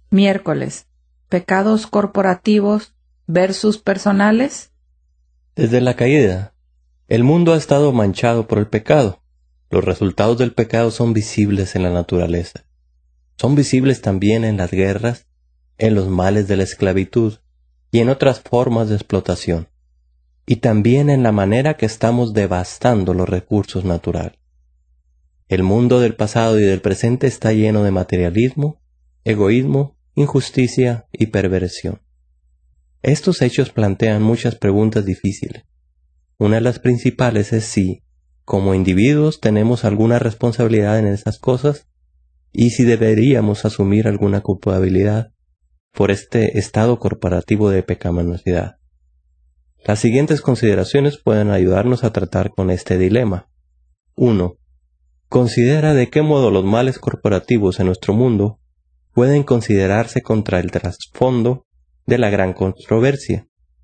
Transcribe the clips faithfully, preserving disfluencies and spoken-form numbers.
Miércoles. Pecados corporativos versus personales. Desde la caída, el mundo ha estado manchado por el pecado. Los resultados del pecado son visibles en la naturaleza. Son visibles también en las guerras, en los males de la esclavitud y en otras formas de explotación. Y también en la manera que estamos devastando los recursos naturales. El mundo del pasado y del presente está lleno de materialismo, egoísmo, injusticia y perversión. Estos hechos plantean muchas preguntas difíciles. Una de las principales es si, como individuos, tenemos alguna responsabilidad en esas cosas y si deberíamos asumir alguna culpabilidad por este estado corporativo de pecaminosidad. Las siguientes consideraciones pueden ayudarnos a tratar con este dilema. uno. Considera de qué modo los males corporativos en nuestro mundo pueden considerarse contra el trasfondo de la gran controversia.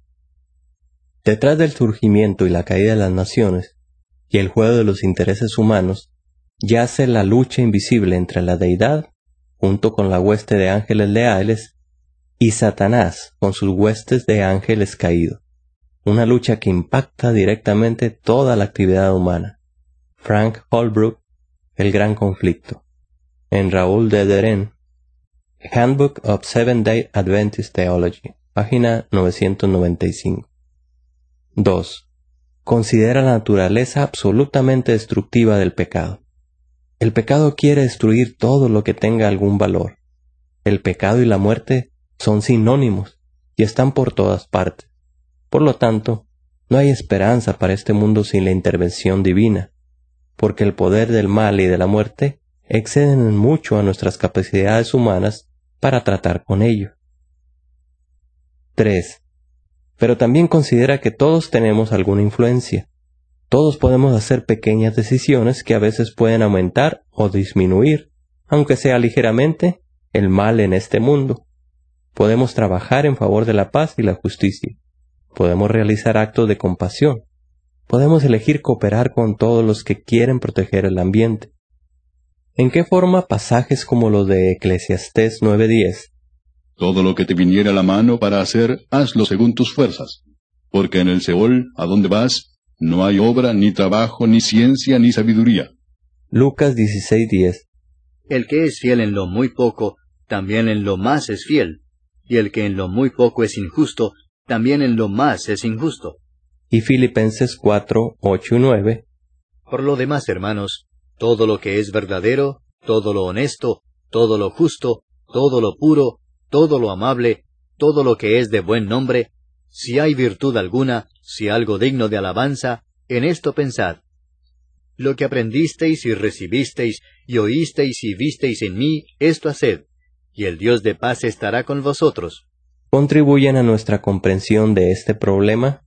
Detrás del surgimiento y la caída de las naciones y el juego de los intereses humanos yace la lucha invisible entre la deidad, junto con la hueste de ángeles leales, y Satanás con sus huestes de ángeles caídos. Una lucha que impacta directamente toda la actividad humana. Frank Holbrook, El gran conflicto. En Raúl de Deren, Handbook of Seventh-day Adventist Theology, página novecientos noventa y cinco. dos. Considera la naturaleza absolutamente destructiva del pecado. El pecado quiere destruir todo lo que tenga algún valor. El pecado y la muerte son sinónimos y están por todas partes. Por lo tanto, no hay esperanza para este mundo sin la intervención divina, porque el poder del mal y de la muerte exceden en mucho a nuestras capacidades humanas para tratar con ello. tres. Pero también considera que todos tenemos alguna influencia. Todos podemos hacer pequeñas decisiones que a veces pueden aumentar o disminuir, aunque sea ligeramente, el mal en este mundo. Podemos trabajar en favor de la paz y la justicia. Podemos realizar actos de compasión. Podemos elegir cooperar con todos los que quieren proteger el ambiente. ¿En qué forma pasajes como los de Eclesiastés nueve diez? Todo lo que te viniera a la mano para hacer, hazlo según tus fuerzas. Porque en el Seol, a donde vas, no hay obra, ni trabajo, ni ciencia, ni sabiduría. Lucas dieciséis diez. El que es fiel en lo muy poco, también en lo más es fiel. Y el que en lo muy poco es injusto, también en lo más es injusto. Y Filipenses cuatro, ocho y nueve. Por lo demás, hermanos, todo lo que es verdadero, todo lo honesto, todo lo justo, todo lo puro, todo lo amable, todo lo que es de buen nombre, si hay virtud alguna, si algo digno de alabanza, en esto pensad. Lo que aprendisteis y recibisteis, y oísteis y visteis en mí, esto haced, y el Dios de paz estará con vosotros. ¿Contribuyen a nuestra comprensión de este problema?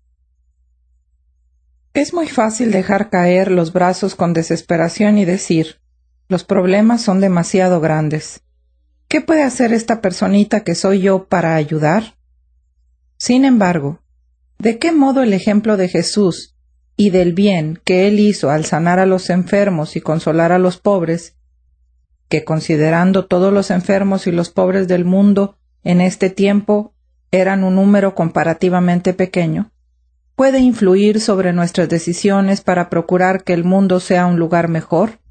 Es muy fácil dejar caer los brazos con desesperación y decir, los problemas son demasiado grandes. ¿Qué puede hacer esta personita que soy yo para ayudar? Sin embargo, ¿de qué modo el ejemplo de Jesús y del bien que Él hizo al sanar a los enfermos y consolar a los pobres, que considerando todos los enfermos y los pobres del mundo en este tiempo eran un número comparativamente pequeño, puede influir sobre nuestras decisiones para procurar que el mundo sea un lugar mejor?